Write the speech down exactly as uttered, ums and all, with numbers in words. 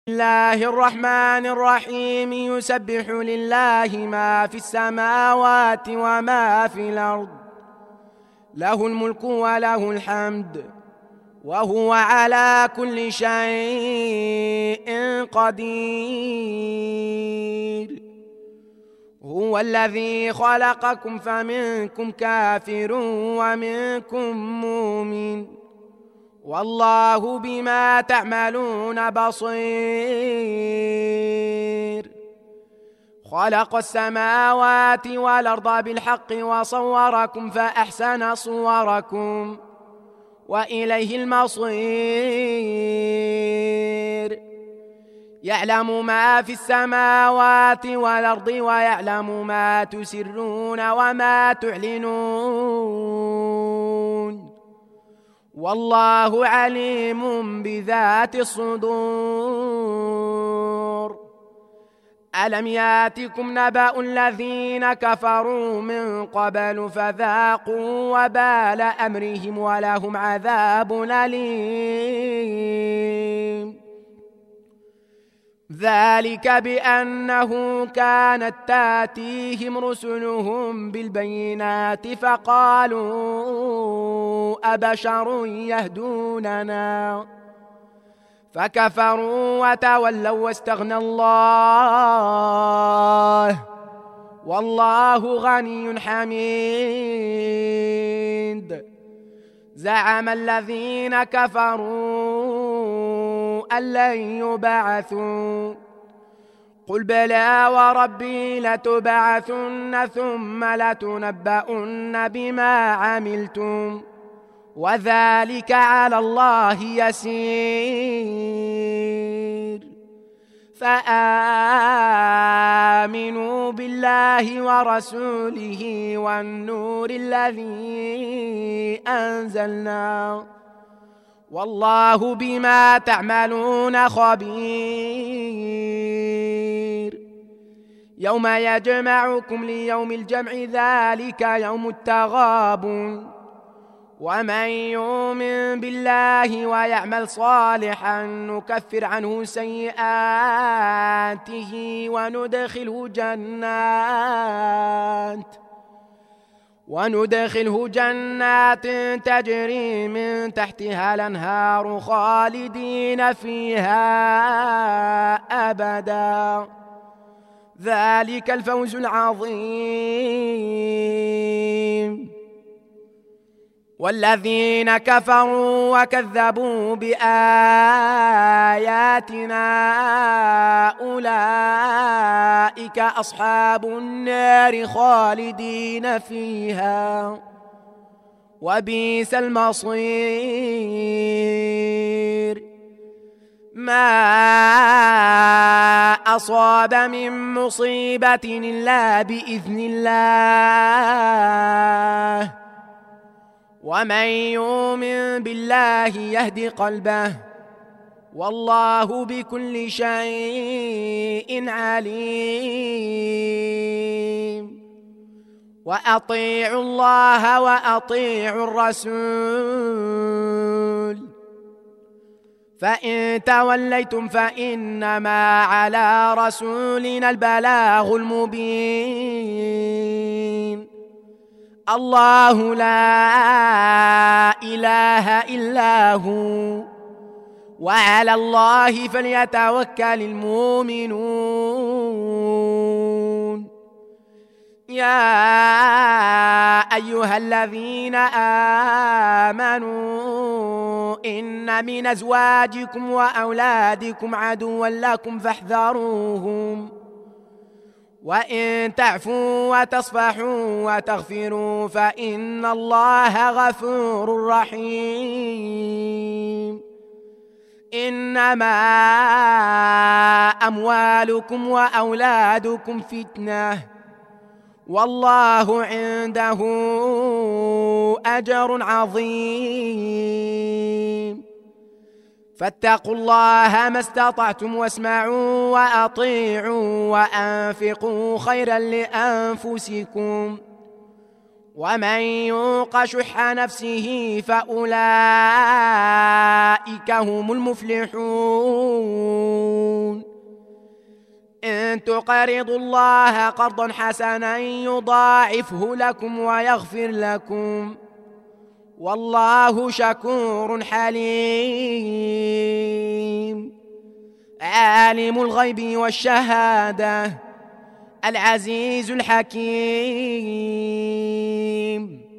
الله الرحمن الرحيم. يسبح لله ما في السماوات وما في الأرض، له الملك وله الحمد، وهو على كل شيء قدير. هو الذي خلقكم فمنكم كافر ومنكم مؤمن، والله بما تعملون بصير. خلق السماوات والأرض بالحق وصوركم فأحسن صوركم وإليه المصير. يعلم ما في السماوات والأرض ويعلم ما تسرون وما تعلنون، والله عليم بذات الصدور. ألم ياتكم نبأ الذين كفروا من قبل فذاقوا وبال أمرهم ولهم عذاب أليم. ذلك بأنه كانت تاتيهم رسلهم بالبينات فقالوا أبشر يهدوننا، فكفروا وتولوا واستغنى الله، والله غني حميد. زعم الذين كفروا أن لن يبعثوا، قل بلى وربي لتبعثن ثم لتنبؤن بما عملتم، وذلك على الله يسير. فآمنوا بالله ورسوله والنور الذي أنزلنا، والله بما تعملون خبير. يوم يجمعكم ليوم الجمع ذلك يوم التغابن، ومن يؤمن بالله ويعمل صالحا نكفر عنه سيئاته وندخله جنات وندخله جنات تجري من تحتها الأنهار خالدين فيها أبدا، ذلك الفوز العظيم. والذين كفروا وكذبوا بآياتنا أولئك أصحاب النار خالدين فيها، وبئس المصير. ما أصاب من مصيبة إلا بإذن الله، ومن يؤمن بالله يهد قلبه، والله بكل شيء عليم. وأطيعوا الله وأطيعوا الرسول، فإن توليتم فإنما على رسولنا البلاغ المبين. الله لا إله إلا هو، وعلى الله فليتوكل المؤمنون. يا أيها الذين آمنوا إن من أزواجكم وأولادكم عدوا لكم فاحذروهم، وإن تعفوا وتصفحوا وتغفروا فإن الله غفور رحيم. إنما أموالكم وأولادكم فتنة، والله عنده أجر عظيم. فاتقوا الله ما استطعتم واسمعوا وأطيعوا وأنفقوا خيرا لأنفسكم، ومن يوق شح نفسه فأولئك هم المفلحون إن تقرضوا الله قرضا حسنا يضاعفه لكم ويغفر لكم والله شكور حليم عالم الغيب والشهادة العزيز الحكيم